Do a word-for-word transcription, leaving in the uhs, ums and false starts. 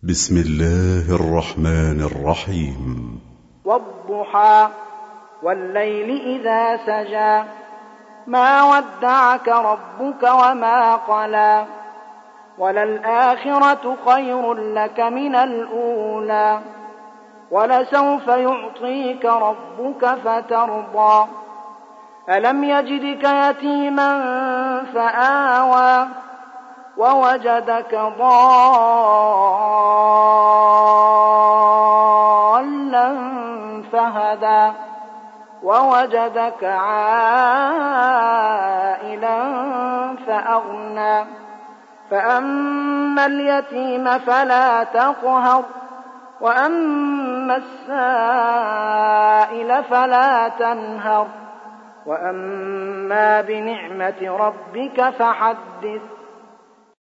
بسم الله الرحمن الرحيم. والضحى والليل إذا سجى ما ودعك ربك وما قلى وللآخرة خير لك من الأولى ولسوف يعطيك ربك فترضى ألم يجدك يتيما فآوى ووجدك ضالا فهدى ووجدك عائلا فأغنى فأما اليتيم فلا تقهر وأما السائل فلا تنهر وأما بنعمة ربك فحدث